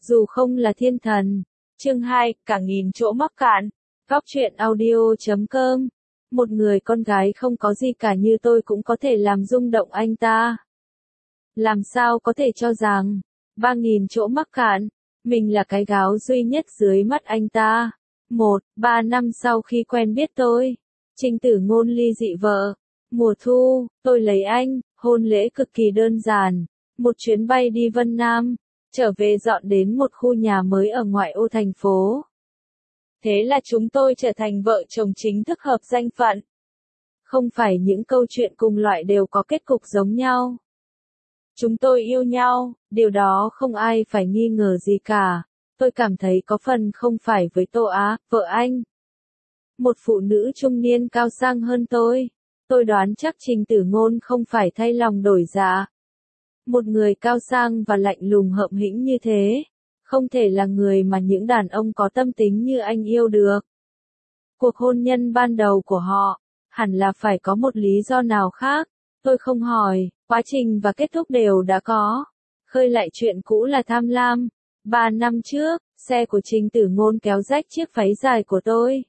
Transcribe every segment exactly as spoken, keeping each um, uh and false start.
dù không là thiên thần. Chương hai, cả nghìn chỗ mắc cạn. Góc truyện audio chấm com. Một người con gái không có gì cả như tôi cũng có thể làm rung động anh ta. Làm sao có thể cho rằng, ba nghìn chỗ mắc cạn, mình là cái gáo duy nhất dưới mắt anh ta. Một, ba năm sau khi quen biết tôi, Trình Tử Ngôn ly dị vợ. Mùa thu, tôi lấy anh, hôn lễ cực kỳ đơn giản. Một chuyến bay đi Vân Nam, trở về dọn đến một khu nhà mới ở ngoại ô thành phố. Thế là chúng tôi trở thành vợ chồng chính thức hợp danh phận. Không phải những câu chuyện cùng loại đều có kết cục giống nhau. Chúng tôi yêu nhau, điều đó không ai phải nghi ngờ gì cả. Tôi cảm thấy có phần không phải với Tô Á, vợ anh. Một phụ nữ trung niên cao sang hơn tôi. Tôi đoán chắc Trình Tử Ngôn không phải thay lòng đổi dạ. Một người cao sang và lạnh lùng hợm hĩnh như thế, không thể là người mà những đàn ông có tâm tính như anh yêu được. Cuộc hôn nhân ban đầu của họ, hẳn là phải có một lý do nào khác. Tôi không hỏi, quá trình và kết thúc đều đã có. Khơi lại chuyện cũ là tham lam. Ba năm trước, xe của Trình Tử Ngôn kéo rách chiếc váy dài của tôi.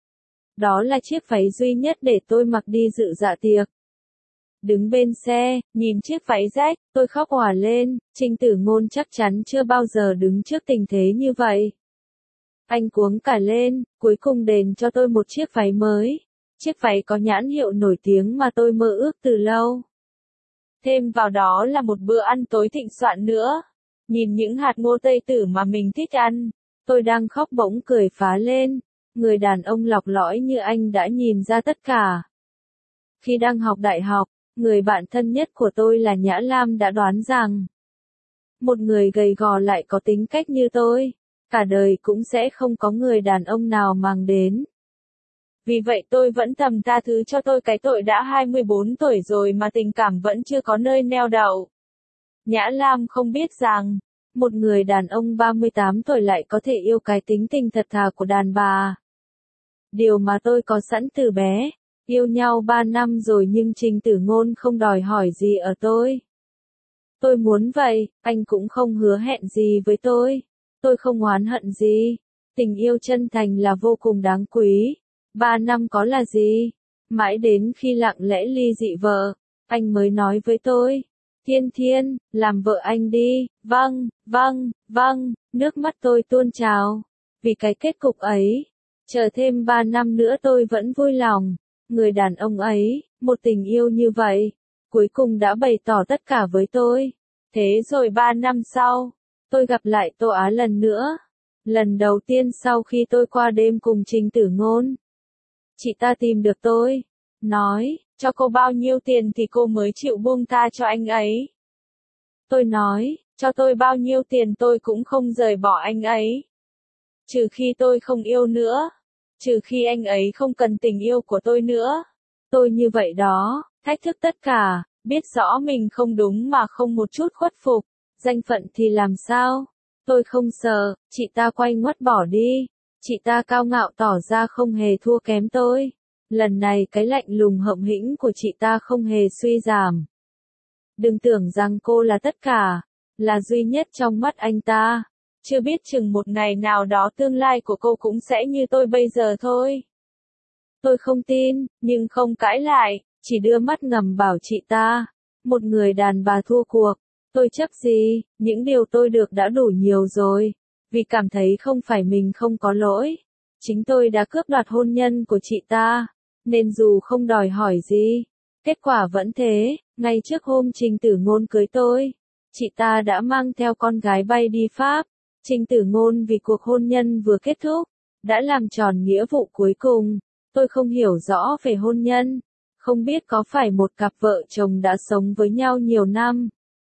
Đó là chiếc váy duy nhất để tôi mặc đi dự dạ tiệc. Đứng bên xe, nhìn chiếc váy rách, tôi khóc òa lên. Trình Tử Ngôn chắc chắn chưa bao giờ đứng trước tình thế như vậy. Anh cuống cả lên, cuối cùng đền cho tôi một chiếc váy mới. Chiếc váy có nhãn hiệu nổi tiếng mà tôi mơ ước từ lâu. Thêm vào đó là một bữa ăn tối thịnh soạn nữa. Nhìn những hạt ngô Tây Tử mà mình thích ăn, tôi đang khóc bỗng cười phá lên. Người đàn ông lọc lõi như anh đã nhìn ra tất cả. Khi đang học đại học, người bạn thân nhất của tôi là Nhã Lam đã đoán rằng, một người gầy gò lại có tính cách như tôi, cả đời cũng sẽ không có người đàn ông nào màng đến. Vì vậy tôi vẫn thầm tha thứ cho tôi cái tội đã hai mươi bốn tuổi rồi mà tình cảm vẫn chưa có nơi neo đậu. Nhã Lam không biết rằng, một người đàn ông ba mươi tám tuổi lại có thể yêu cái tính tình thật thà của đàn bà. Điều mà tôi có sẵn từ bé. Yêu nhau ba năm rồi nhưng Trình Tử Ngôn không đòi hỏi gì ở tôi. Tôi muốn vậy, anh cũng không hứa hẹn gì với tôi. Tôi không oán hận gì. Tình yêu chân thành là vô cùng đáng quý. Ba năm có là gì? Mãi đến khi lặng lẽ ly dị vợ, anh mới nói với tôi. Thiên Thiên, làm vợ anh đi. Vâng, vâng, vâng, nước mắt tôi tuôn trào. Vì cái kết cục ấy, chờ thêm ba năm nữa tôi vẫn vui lòng. Người đàn ông ấy, một tình yêu như vậy, cuối cùng đã bày tỏ tất cả với tôi. Thế rồi ba năm sau, tôi gặp lại Tô Á lần nữa. Lần đầu tiên sau khi tôi qua đêm cùng Trình Tử Ngôn. Chị ta tìm được tôi, nói, cho cô bao nhiêu tiền thì cô mới chịu buông tha cho anh ấy. Tôi nói, cho tôi bao nhiêu tiền tôi cũng không rời bỏ anh ấy. Trừ khi tôi không yêu nữa. Trừ khi anh ấy không cần tình yêu của tôi nữa. Tôi như vậy đó, thách thức tất cả, biết rõ mình không đúng mà không một chút khuất phục. Danh phận thì làm sao? Tôi không sợ, chị ta quay ngoắt bỏ đi. Chị ta cao ngạo tỏ ra không hề thua kém tôi. Lần này cái lạnh lùng hợm hĩnh của chị ta không hề suy giảm. Đừng tưởng rằng cô là tất cả, là duy nhất trong mắt anh ta. Chưa biết chừng một ngày nào đó tương lai của cô cũng sẽ như tôi bây giờ thôi. Tôi không tin, nhưng không cãi lại, chỉ đưa mắt ngầm bảo chị ta. Một người đàn bà thua cuộc, tôi chấp gì, những điều tôi được đã đủ nhiều rồi. Vì cảm thấy không phải mình không có lỗi. Chính tôi đã cướp đoạt hôn nhân của chị ta, nên dù không đòi hỏi gì, kết quả vẫn thế. Ngay trước hôm Trình Tử Ngôn cưới tôi, chị ta đã mang theo con gái bay đi Pháp. Trình Tử Ngôn vì cuộc hôn nhân vừa kết thúc, đã làm tròn nghĩa vụ cuối cùng. Tôi không hiểu rõ về hôn nhân, không biết có phải một cặp vợ chồng đã sống với nhau nhiều năm,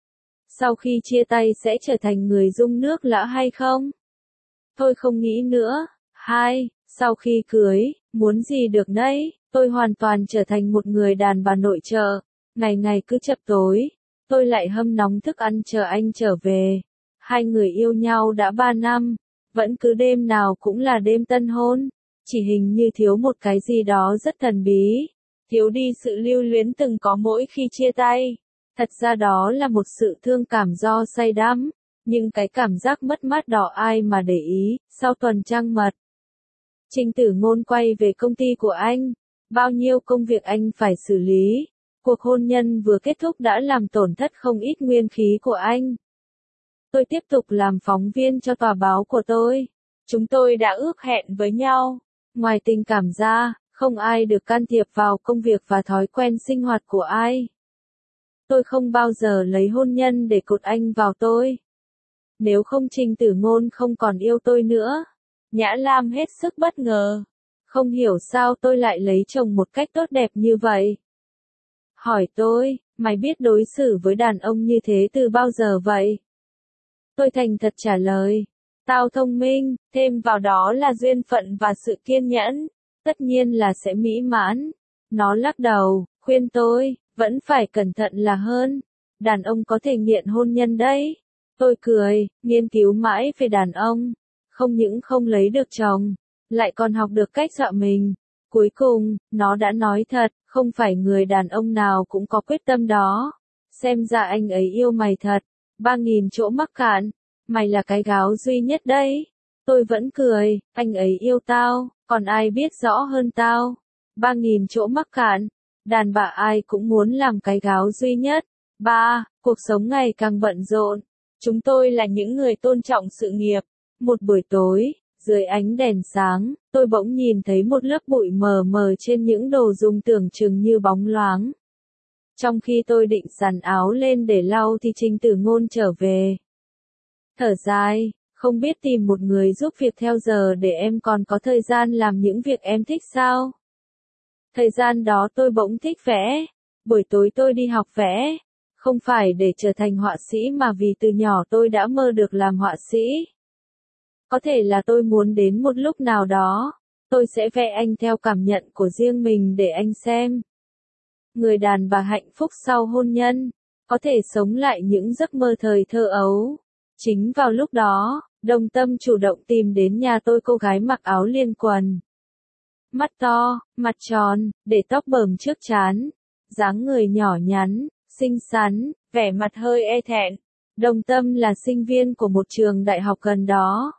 sau khi chia tay sẽ trở thành người dung nước lã hay không? Tôi không nghĩ nữa. Hai, sau khi cưới, muốn gì được nấy, tôi hoàn toàn trở thành một người đàn bà nội trợ. Ngày ngày cứ chập tối, tôi lại hâm nóng thức ăn chờ anh trở về. Hai người yêu nhau đã ba năm, vẫn cứ đêm nào cũng là đêm tân hôn. Chỉ hình như thiếu một cái gì đó rất thần bí. Thiếu đi sự lưu luyến từng có mỗi khi chia tay. Thật ra đó là một sự thương cảm do say đắm. Nhưng cái cảm giác mất mát đó ai mà để ý, sau tuần trăng mật. Trình Tử Ngôn quay về công ty của anh. Bao nhiêu công việc anh phải xử lý. Cuộc hôn nhân vừa kết thúc đã làm tổn thất không ít nguyên khí của anh. Tôi tiếp tục làm phóng viên cho tòa báo của tôi. Chúng tôi đã ước hẹn với nhau. Ngoài tình cảm ra, không ai được can thiệp vào công việc và thói quen sinh hoạt của ai. Tôi không bao giờ lấy hôn nhân để cột anh vào tôi. Nếu không Trình Tử Ngôn không còn yêu tôi nữa. Nhã Lam hết sức bất ngờ. Không hiểu sao tôi lại lấy chồng một cách tốt đẹp như vậy. Hỏi tôi, mày biết đối xử với đàn ông như thế từ bao giờ vậy? Tôi thành thật trả lời. Tao thông minh, thêm vào đó là duyên phận và sự kiên nhẫn. Tất nhiên là sẽ mỹ mãn. Nó lắc đầu, khuyên tôi, vẫn phải cẩn thận là hơn. Đàn ông có thể nghiện hôn nhân đấy. Tôi cười, nghiên cứu mãi về đàn ông. Không những không lấy được chồng, lại còn học được cách dọa mình. Cuối cùng, nó đã nói thật, không phải người đàn ông nào cũng có quyết tâm đó. Xem ra anh ấy yêu mày thật. Ba nghìn chỗ mắc cạn. Mày là cái gáo duy nhất đấy. Tôi vẫn cười, anh ấy yêu tao, còn ai biết rõ hơn tao. Ba nghìn chỗ mắc cạn. Đàn bà ai cũng muốn làm cái gáo duy nhất. Ba, cuộc sống ngày càng bận rộn. Chúng tôi là những người tôn trọng sự nghiệp. Một buổi tối, dưới ánh đèn sáng, tôi bỗng nhìn thấy một lớp bụi mờ mờ trên những đồ dùng tưởng chừng như bóng loáng. Trong khi tôi định giặt áo lên để lau thì Trình Tử Ngôn trở về. Thở dài, không biết tìm một người giúp việc theo giờ để em còn có thời gian làm những việc em thích sao? Thời gian đó tôi bỗng thích vẽ. Buổi tối tôi đi học vẽ. Không phải để trở thành họa sĩ mà vì từ nhỏ tôi đã mơ được làm họa sĩ. Có thể là tôi muốn đến một lúc nào đó, tôi sẽ vẽ anh theo cảm nhận của riêng mình để anh xem. Người đàn bà hạnh phúc sau hôn nhân, có thể sống lại những giấc mơ thời thơ ấu. Chính vào lúc đó, Đồng Tâm chủ động tìm đến nhà tôi, cô gái mặc áo liên quần. Mắt to, mặt tròn, để tóc bờm trước trán, dáng người nhỏ nhắn, xinh xắn, vẻ mặt hơi e thẹn. Đồng Tâm là sinh viên của một trường đại học gần đó.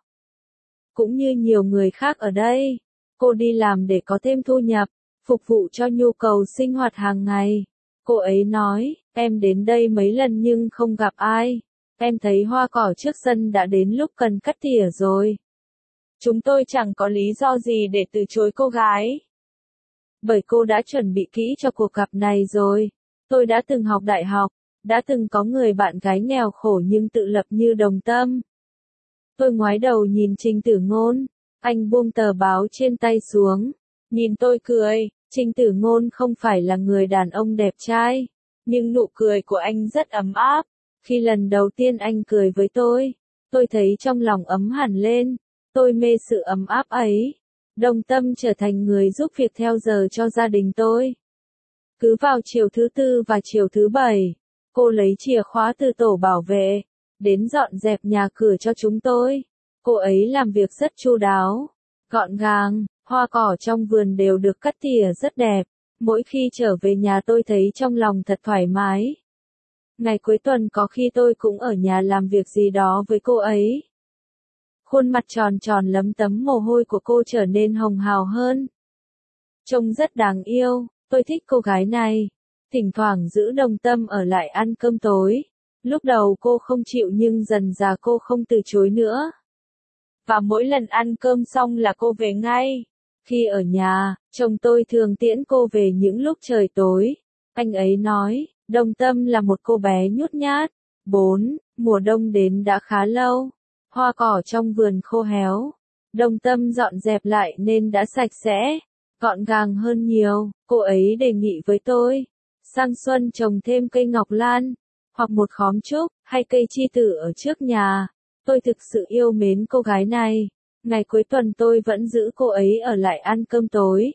Cũng như nhiều người khác ở đây, cô đi làm để có thêm thu nhập, phục vụ cho nhu cầu sinh hoạt hàng ngày. Cô ấy nói, em đến đây mấy lần nhưng không gặp ai. Em thấy hoa cỏ trước sân đã đến lúc cần cắt tỉa rồi. Chúng tôi chẳng có lý do gì để từ chối cô gái. Bởi cô đã chuẩn bị kỹ cho cuộc gặp này rồi. Tôi đã từng học đại học, đã từng có người bạn gái nghèo khổ nhưng tự lập như Đồng Tâm. Tôi ngoái đầu nhìn Trình Tử Ngôn, anh buông tờ báo trên tay xuống, nhìn tôi cười. Trình Tử Ngôn không phải là người đàn ông đẹp trai, nhưng nụ cười của anh rất ấm áp. Khi lần đầu tiên anh cười với tôi, tôi thấy trong lòng ấm hẳn lên, tôi mê sự ấm áp ấy. Đồng Tâm trở thành người giúp việc theo giờ cho gia đình tôi. Cứ vào chiều thứ tư và chiều thứ bảy, cô lấy chìa khóa từ tổ bảo vệ, đến dọn dẹp nhà cửa cho chúng tôi. Cô ấy làm việc rất chu đáo, gọn gàng, hoa cỏ trong vườn đều được cắt tỉa rất đẹp. Mỗi khi trở về nhà tôi thấy trong lòng thật thoải mái. Ngày cuối tuần có khi tôi cũng ở nhà làm việc gì đó với cô ấy. Khuôn mặt tròn tròn lấm tấm mồ hôi của cô trở nên hồng hào hơn. Trông rất đáng yêu, tôi thích cô gái này. Thỉnh thoảng giữ Đồng Tâm ở lại ăn cơm tối. Lúc đầu cô không chịu nhưng dần dà cô không từ chối nữa. Và mỗi lần ăn cơm xong là cô về ngay. Khi ở nhà, chồng tôi thường tiễn cô về những lúc trời tối. Anh ấy nói, Đồng Tâm là một cô bé nhút nhát. bốn. Mùa đông đến đã khá lâu. Hoa cỏ trong vườn khô héo. Đồng Tâm dọn dẹp lại nên đã sạch sẽ, gọn gàng hơn nhiều. Cô ấy đề nghị với tôi, sang xuân trồng thêm cây ngọc lan, hoặc một khóm trúc, hay cây chi tử ở trước nhà. Tôi thực sự yêu mến cô gái này. Ngày cuối tuần tôi vẫn giữ cô ấy ở lại ăn cơm tối.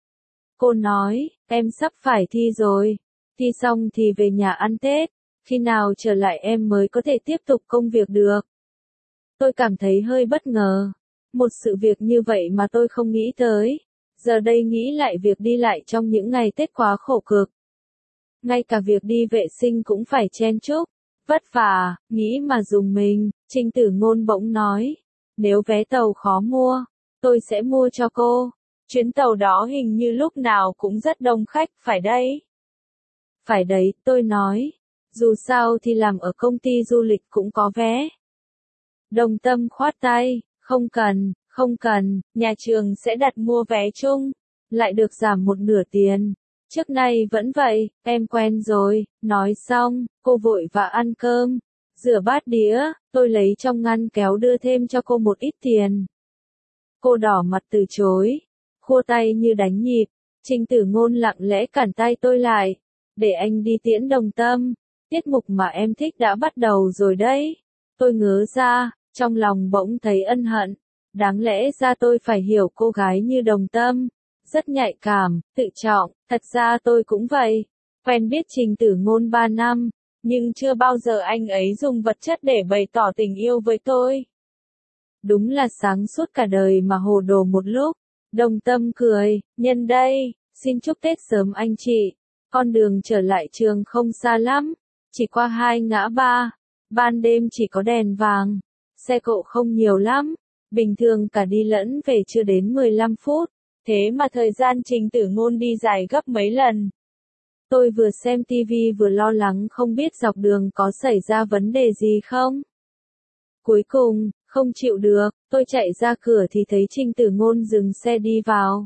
Cô nói, em sắp phải thi rồi. Thi xong thì về nhà ăn Tết. Khi nào trở lại em mới có thể tiếp tục công việc được. Tôi cảm thấy hơi bất ngờ. Một sự việc như vậy mà tôi không nghĩ tới. Giờ đây nghĩ lại việc đi lại trong những ngày Tết quá khổ cực. Ngay cả việc đi vệ sinh cũng phải chen chúc. Vất vả, nghĩ mà dùng mình, Trình Tử Ngôn bỗng nói. Nếu vé tàu khó mua, tôi sẽ mua cho cô. Chuyến tàu đó hình như lúc nào cũng rất đông khách, phải đấy. Phải đấy, tôi nói. Dù sao thì làm ở công ty du lịch cũng có vé. Đồng Tâm khoát tay, không cần, không cần, nhà trường sẽ đặt mua vé chung, lại được giảm một nửa tiền. Trước nay vẫn vậy, em quen rồi, nói xong, cô vội vã ăn cơm, rửa bát đĩa, tôi lấy trong ngăn kéo đưa thêm cho cô một ít tiền. Cô đỏ mặt từ chối, khua tay như đánh nhịp, Trình Tử Ngôn lặng lẽ cản tay tôi lại, để anh đi tiễn Đồng Tâm, tiết mục mà em thích đã bắt đầu rồi đấy. Tôi ngớ ra, trong lòng bỗng thấy ân hận, đáng lẽ ra tôi phải hiểu cô gái như Đồng Tâm. Rất nhạy cảm, tự trọng, thật ra tôi cũng vậy. Quen biết Trình Tử Ngôn ba năm, nhưng chưa bao giờ anh ấy dùng vật chất để bày tỏ tình yêu với tôi. Đúng là sáng suốt cả đời mà hồ đồ một lúc. Đồng Tâm cười, nhân đây, xin chúc Tết sớm anh chị. Con đường trở lại trường không xa lắm, chỉ qua hai ngã ba. Ban đêm chỉ có đèn vàng, xe cộ không nhiều lắm, bình thường cả đi lẫn về chưa đến mười lăm phút. Thế mà thời gian Trình Tử Ngôn đi dài gấp mấy lần. Tôi vừa xem tivi vừa lo lắng không biết dọc đường có xảy ra vấn đề gì không. Cuối cùng, không chịu được, tôi chạy ra cửa thì thấy Trình Tử Ngôn dừng xe đi vào.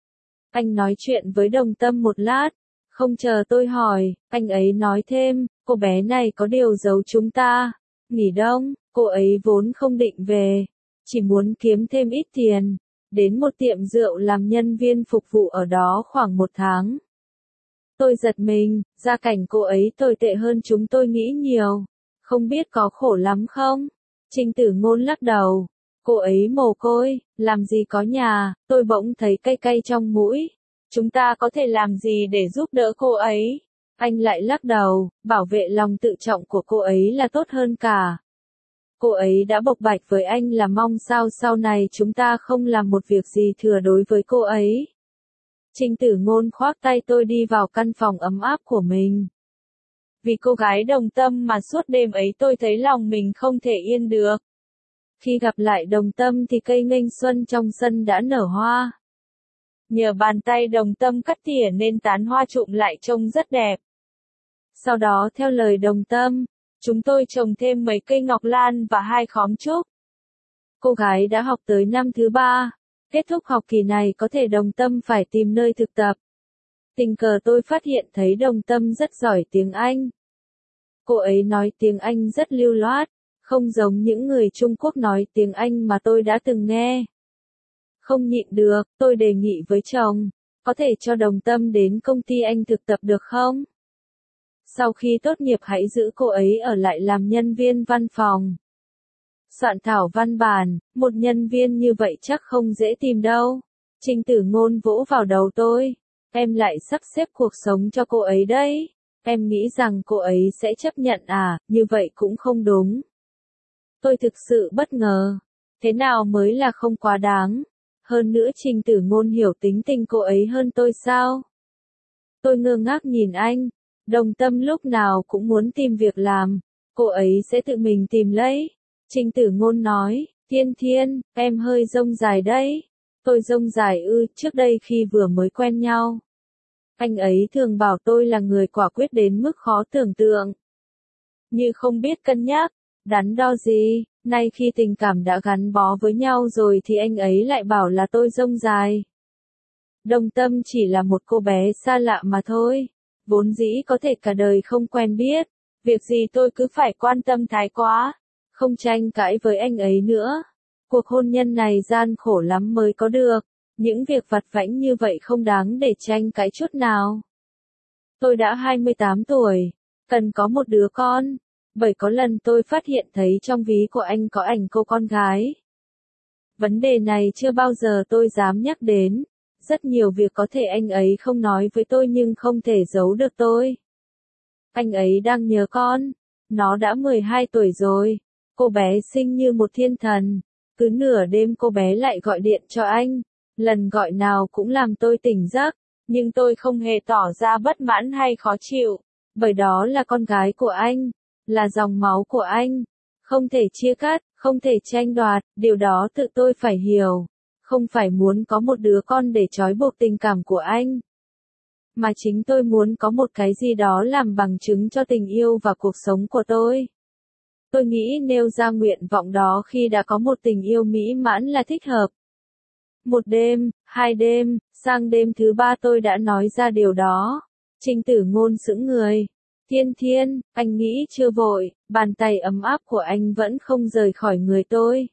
Anh nói chuyện với Đồng Tâm một lát, không chờ tôi hỏi, anh ấy nói thêm, cô bé này có điều giấu chúng ta. Nghỉ đông, cô ấy vốn không định về, chỉ muốn kiếm thêm ít tiền. Đến một tiệm rượu làm nhân viên phục vụ ở đó khoảng một tháng. Tôi giật mình, gia cảnh cô ấy tồi tệ hơn chúng tôi nghĩ nhiều. Không biết có khổ lắm không? Trình Tử Ngôn lắc đầu. Cô ấy mồ côi, làm gì có nhà, tôi bỗng thấy cay cay trong mũi. Chúng ta có thể làm gì để giúp đỡ cô ấy? Anh lại lắc đầu, bảo vệ lòng tự trọng của cô ấy là tốt hơn cả. Cô ấy đã bộc bạch với anh là mong sao sau này chúng ta không làm một việc gì thừa đối với cô ấy. Trình Tử Ngôn khoác tay tôi đi vào căn phòng ấm áp của mình. Vì cô gái Đồng Tâm mà suốt đêm ấy tôi thấy lòng mình không thể yên được. Khi gặp lại Đồng Tâm thì cây nghênh xuân trong sân đã nở hoa. Nhờ bàn tay Đồng Tâm cắt tỉa nên tán hoa trụm lại trông rất đẹp. Sau đó theo lời Đồng Tâm, chúng tôi trồng thêm mấy cây ngọc lan và hai khóm trúc. Cô gái đã học tới năm thứ ba, kết thúc học kỳ này có thể Đồng Tâm phải tìm nơi thực tập. Tình cờ tôi phát hiện thấy Đồng Tâm rất giỏi tiếng Anh. Cô ấy nói tiếng Anh rất lưu loát, không giống những người Trung Quốc nói tiếng Anh mà tôi đã từng nghe. Không nhịn được, tôi đề nghị với chồng, có thể cho Đồng Tâm đến công ty anh thực tập được không? Sau khi tốt nghiệp hãy giữ cô ấy ở lại làm nhân viên văn phòng. Soạn thảo văn bản, một nhân viên như vậy chắc không dễ tìm đâu. Trình Tử Ngôn vỗ vào đầu tôi. Em lại sắp xếp cuộc sống cho cô ấy đấy. Em nghĩ rằng cô ấy sẽ chấp nhận à, như vậy cũng không đúng. Tôi thực sự bất ngờ. Thế nào mới là không quá đáng? Hơn nữa Trình Tử Ngôn hiểu tính tình cô ấy hơn tôi sao? Tôi ngơ ngác nhìn anh. Đồng Tâm lúc nào cũng muốn tìm việc làm. Cô ấy sẽ tự mình tìm lấy. Trình Tử Ngôn nói, Thiên Thiên, em hơi rông dài đấy. Tôi rông dài ư, trước đây khi vừa mới quen nhau. Anh ấy thường bảo tôi là người quả quyết đến mức khó tưởng tượng. Như không biết cân nhắc, đắn đo gì, nay khi tình cảm đã gắn bó với nhau rồi thì anh ấy lại bảo là tôi rông dài. Đồng Tâm chỉ là một cô bé xa lạ mà thôi. Vốn dĩ có thể cả đời không quen biết. Việc gì tôi cứ phải quan tâm thái quá. Không tranh cãi với anh ấy nữa. Cuộc hôn nhân này gian khổ lắm mới có được. Những việc vặt vãnh như vậy không đáng để tranh cãi chút nào. Tôi đã hai mươi tám tuổi, cần có một đứa con. Bởi có lần tôi phát hiện thấy trong ví của anh có ảnh cô con gái. Vấn đề này chưa bao giờ tôi dám nhắc đến. Rất nhiều việc có thể anh ấy không nói với tôi nhưng không thể giấu được tôi. Anh ấy đang nhớ con. Nó đã mười hai tuổi rồi. Cô bé xinh như một thiên thần. Cứ nửa đêm cô bé lại gọi điện cho anh. Lần gọi nào cũng làm tôi tỉnh giấc. Nhưng tôi không hề tỏ ra bất mãn hay khó chịu. Bởi đó là con gái của anh. là dòng máu của anh. Không thể chia cắt, không thể tranh đoạt, điều đó tự tôi phải hiểu. Không phải muốn có một đứa con để trói buộc tình cảm của anh. Mà chính tôi muốn có một cái gì đó làm bằng chứng cho tình yêu và cuộc sống của tôi. Tôi nghĩ nêu ra nguyện vọng đó khi đã có một tình yêu mỹ mãn là thích hợp. Một đêm, hai đêm, sang đêm thứ ba tôi đã nói ra điều đó. Trình Tử Ngôn sững người. Thiên Thiên, anh nghĩ chưa vội, bàn tay ấm áp của anh vẫn không rời khỏi người tôi.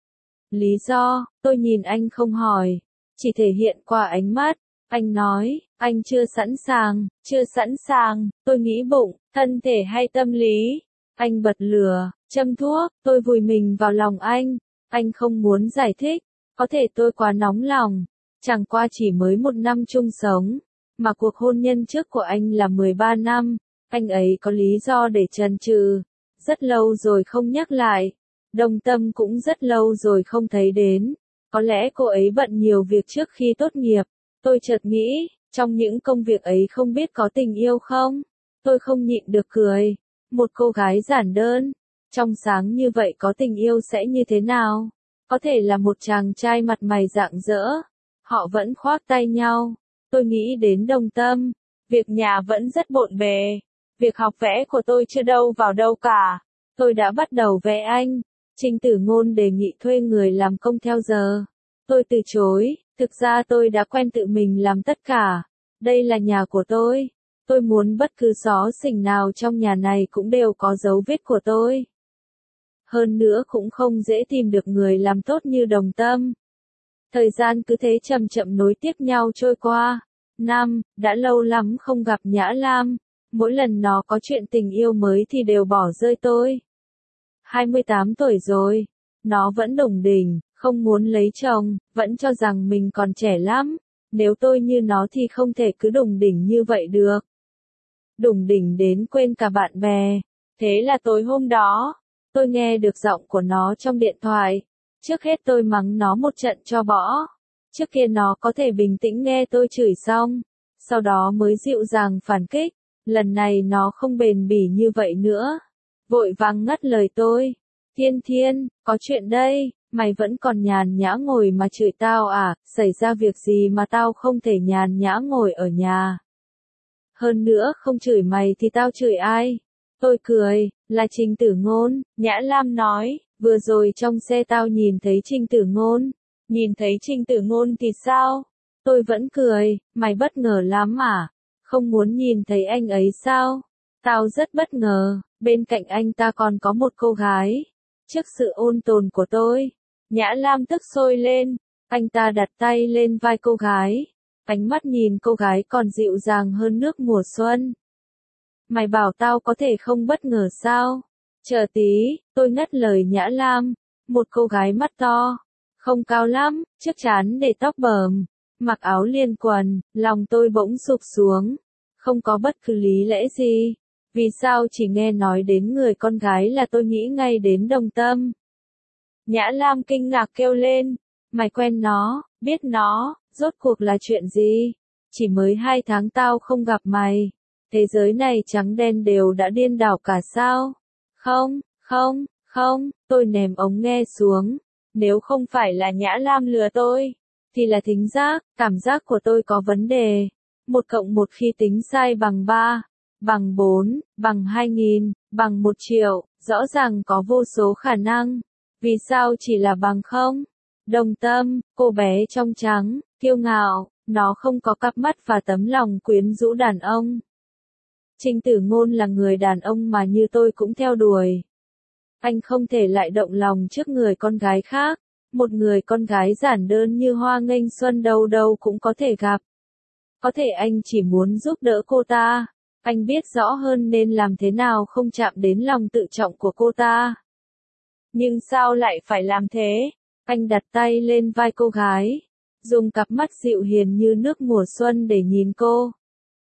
Lý do, tôi nhìn anh không hỏi, chỉ thể hiện qua ánh mắt. Anh nói, anh chưa sẵn sàng, chưa sẵn sàng, tôi nghĩ bụng, thân thể hay tâm lý. Anh bật lửa, châm thuốc, tôi vùi mình vào lòng anh. Anh không muốn giải thích, có thể tôi quá nóng lòng. Chẳng qua chỉ mới một năm chung sống, mà cuộc hôn nhân trước của anh là mười ba năm. Anh ấy có lý do để chần chừ. Rất lâu rồi không nhắc lại. Đồng Tâm cũng rất lâu rồi không thấy đến. Có lẽ cô ấy bận nhiều việc trước khi tốt nghiệp. Tôi chợt nghĩ, trong những công việc ấy không biết có tình yêu không? Tôi không nhịn được cười. Một cô gái giản đơn, trong sáng như vậy có tình yêu sẽ như thế nào? Có thể là một chàng trai mặt mày rạng rỡ. Họ vẫn khoác tay nhau. Tôi nghĩ đến Đồng Tâm. Việc nhà vẫn rất bộn bề. Việc học vẽ của tôi chưa đâu vào đâu cả. Tôi đã bắt đầu vẽ anh. Trình Tử Ngôn đề nghị thuê người làm công theo giờ. Tôi từ chối, thực ra tôi đã quen tự mình làm tất cả. Đây là nhà của tôi. Tôi muốn bất cứ xó xỉnh nào trong nhà này cũng đều có dấu vết của tôi. Hơn nữa cũng không dễ tìm được người làm tốt như Đồng Tâm. Thời gian cứ thế chậm chậm nối tiếp nhau trôi qua. Năm, đã lâu lắm không gặp Nhã Lam. Mỗi lần nó có chuyện tình yêu mới thì đều bỏ rơi tôi. hai mươi tám tuổi rồi. Nó vẫn đủng đỉnh, không muốn lấy chồng, vẫn cho rằng mình còn trẻ lắm. Nếu tôi như nó thì không thể cứ đủng đỉnh như vậy được. Đủng đỉnh đến quên cả bạn bè. Thế là tối hôm đó, tôi nghe được giọng của nó trong điện thoại. Trước hết tôi mắng nó một trận cho bỏ. Trước kia nó có thể bình tĩnh nghe tôi chửi xong. Sau đó mới dịu dàng phản kích. Lần này nó không bền bỉ như vậy nữa. Vội vàng ngắt lời tôi. Thiên Thiên, có chuyện đây, mày vẫn còn nhàn nhã ngồi mà chửi tao à, xảy ra việc gì mà tao không thể nhàn nhã ngồi ở nhà. Hơn nữa không chửi mày thì tao chửi ai? Tôi cười, là Trình Tử Ngôn, Nhã Lam nói, vừa rồi trong xe tao nhìn thấy Trình Tử Ngôn. Nhìn thấy Trình Tử Ngôn thì sao? Tôi vẫn cười, mày bất ngờ lắm à? Không muốn nhìn thấy anh ấy sao? Tao rất bất ngờ, bên cạnh anh ta còn có một cô gái. Trước sự ôn tồn của tôi, Nhã Lam tức sôi lên, anh ta đặt tay lên vai cô gái. Ánh mắt nhìn cô gái còn dịu dàng hơn nước mùa xuân. Mày bảo tao có thể không bất ngờ sao? Chờ tí, tôi ngắt lời Nhã Lam. Một cô gái mắt to, không cao lắm, chiếc trán để tóc bờm, mặc áo liền quần, lòng tôi bỗng sụp xuống. Không có bất cứ lý lẽ gì. Vì sao chỉ nghe nói đến người con gái là tôi nghĩ ngay đến Đồng Tâm? Nhã Lam kinh ngạc kêu lên. Mày quen nó, biết nó, rốt cuộc là chuyện gì? Chỉ mới hai tháng tao không gặp mày. Thế giới này trắng đen đều đã điên đảo cả sao? Không, không, không, tôi ném ống nghe xuống. Nếu không phải là Nhã Lam lừa tôi, thì là thính giác, cảm giác của tôi có vấn đề. Một cộng một khi tính sai bằng ba, bằng bốn, bằng hai nghìn, bằng một triệu, rõ ràng có vô số khả năng. Vì sao chỉ là bằng không? Đồng Tâm, cô bé trong trắng, kiêu ngạo, nó không có cặp mắt và tấm lòng quyến rũ đàn ông. Trình Tử Ngôn là người đàn ông mà như tôi cũng theo đuổi. Anh không thể lại động lòng trước người con gái khác. Một người con gái giản đơn như Hoa Nghênh Xuân đâu đâu cũng có thể gặp. Có thể anh chỉ muốn giúp đỡ cô ta. Anh biết rõ hơn nên làm thế nào không chạm đến lòng tự trọng của cô ta. Nhưng sao lại phải làm thế? Anh đặt tay lên vai cô gái, dùng cặp mắt dịu hiền như nước mùa xuân để nhìn cô.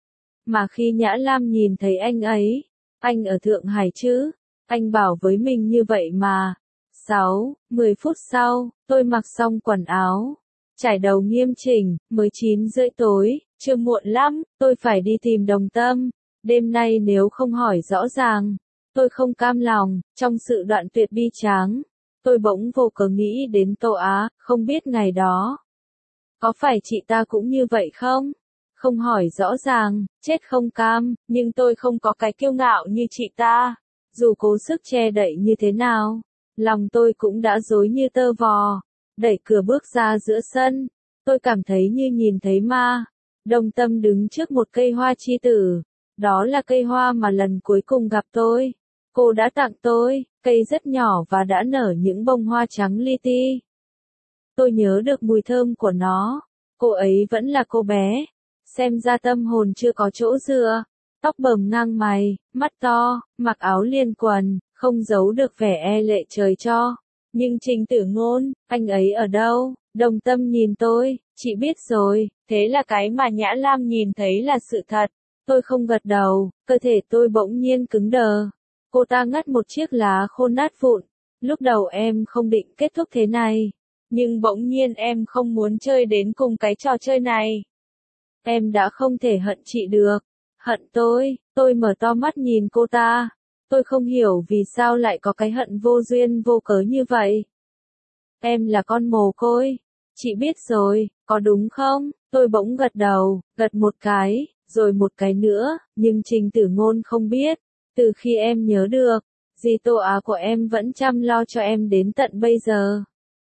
Mà khi Nhã Lam nhìn thấy anh ấy, anh ở Thượng Hải chứ, anh bảo với mình như vậy mà. Sáu, mười phút sau, tôi mặc xong quần áo, trải đầu nghiêm chỉnh, mới chín rưỡi tối, chưa muộn lắm, tôi phải đi tìm Đồng Tâm. Đêm nay nếu không hỏi rõ ràng, Tôi không cam lòng, trong sự đoạn tuyệt bi tráng, tôi bỗng vô cớ nghĩ đến Tô Á, không biết ngày đó. Có phải chị ta cũng như vậy không? Không hỏi rõ ràng, chết không cam, nhưng tôi không có cái kiêu ngạo như chị ta. Dù cố sức che đậy như thế nào, lòng tôi cũng đã rối như tơ vò. Đẩy cửa bước ra giữa sân, tôi cảm thấy như nhìn thấy ma. Đồng Tâm đứng trước một cây hoa chi tử. Đó là cây hoa mà lần cuối cùng gặp tôi. Cô đã tặng tôi, cây rất nhỏ và đã nở những bông hoa trắng li ti. Tôi nhớ được mùi thơm của nó. Cô ấy vẫn là cô bé. Xem ra tâm hồn chưa có chỗ dựa. Tóc bờm ngang mày, mắt to, mặc áo liền quần, không giấu được vẻ e lệ trời cho. Nhưng Trình Tử Ngôn, anh ấy ở đâu? Đồng Tâm nhìn tôi, chị biết rồi, thế là cái mà Nhã Lam nhìn thấy là sự thật. Tôi không gật đầu, cơ thể tôi bỗng nhiên cứng đờ. Cô ta ngắt một chiếc lá khô nát vụn. Lúc đầu em không định kết thúc thế này. Nhưng bỗng nhiên em không muốn chơi đến cùng cái trò chơi này. Em đã không thể hận chị được. Hận tôi, tôi mở to mắt nhìn cô ta. Tôi không hiểu vì sao lại có cái hận vô duyên vô cớ như vậy. Em là con mồ côi. Chị biết rồi, có đúng không? Tôi bỗng gật đầu, gật một cái, rồi một cái nữa, nhưng Trình Tử Ngôn không biết. Từ khi em nhớ được, dì Tô Á của em vẫn chăm lo cho em đến tận bây giờ.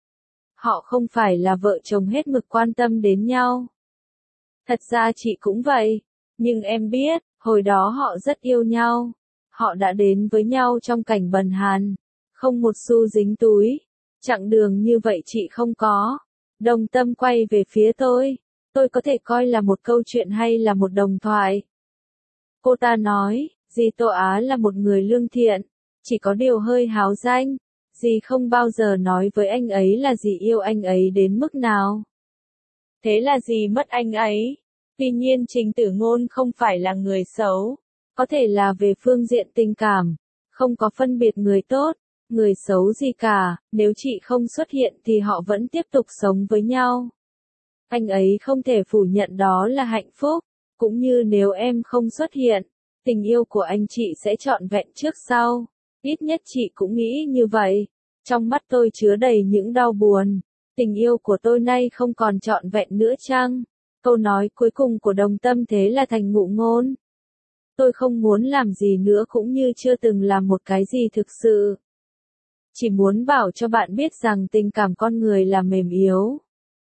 Họ không phải là vợ chồng hết mực quan tâm đến nhau. Thật ra chị cũng vậy. Nhưng em biết, hồi đó họ rất yêu nhau. Họ đã đến với nhau trong cảnh bần hàn. Không một xu dính túi. Chặng đường như vậy chị không có. Đồng Tâm quay về phía tôi. Tôi có thể coi là một câu chuyện hay là một đồng thoại. Cô ta nói, dì Tô Á là một người lương thiện. Chỉ có điều hơi háo danh. Dì không bao giờ nói với anh ấy là dì yêu anh ấy đến mức nào. Thế là dì mất anh ấy. Tuy nhiên Trình Tử Ngôn không phải là người xấu. Có thể là về phương diện tình cảm. Không có phân biệt người tốt, người xấu gì cả. Nếu chị không xuất hiện thì họ vẫn tiếp tục sống với nhau. Anh ấy không thể phủ nhận đó là hạnh phúc. Cũng như nếu em không xuất hiện, tình yêu của anh chị sẽ trọn vẹn trước sau. Ít nhất chị cũng nghĩ như vậy. Trong mắt tôi chứa đầy những đau buồn. Tình yêu của tôi nay không còn trọn vẹn nữa chăng? Câu nói cuối cùng của Đồng Tâm thế là thành ngụ ngôn. Tôi không muốn làm gì nữa cũng như chưa từng làm một cái gì thực sự. Chỉ muốn bảo cho bạn biết rằng tình cảm con người là mềm yếu.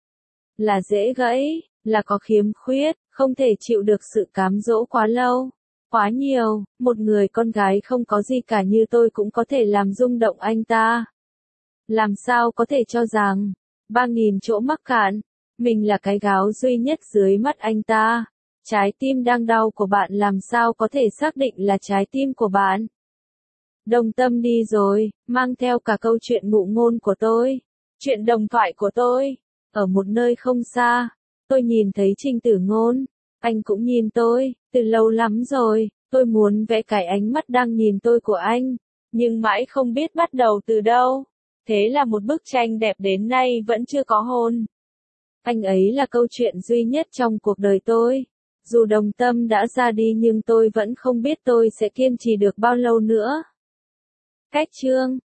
Là dễ gãy, là có khiếm khuyết, không thể chịu được sự cám dỗ quá lâu. Quá nhiều, một người con gái không có gì cả như tôi cũng có thể làm rung động anh ta. Làm sao có thể cho rằng, ba nghìn chỗ mắc cạn, mình là cái gáo duy nhất dưới mắt anh ta. Trái tim đang đau của bạn làm sao có thể xác định là trái tim của bạn. Đồng Tâm đi rồi, mang theo cả câu chuyện ngụ ngôn của tôi. Chuyện đồng thoại của tôi. Ở một nơi không xa, tôi nhìn thấy Trình Tử Ngôn. Anh cũng nhìn tôi, từ lâu lắm rồi, tôi muốn vẽ cái ánh mắt đang nhìn tôi của anh. Nhưng mãi không biết bắt đầu từ đâu. Thế là một bức tranh đẹp đến nay vẫn chưa có hồn. Anh ấy là câu chuyện duy nhất trong cuộc đời tôi. Dù Đồng Tâm đã ra đi nhưng tôi vẫn không biết tôi sẽ kiên trì được bao lâu nữa. Cách chương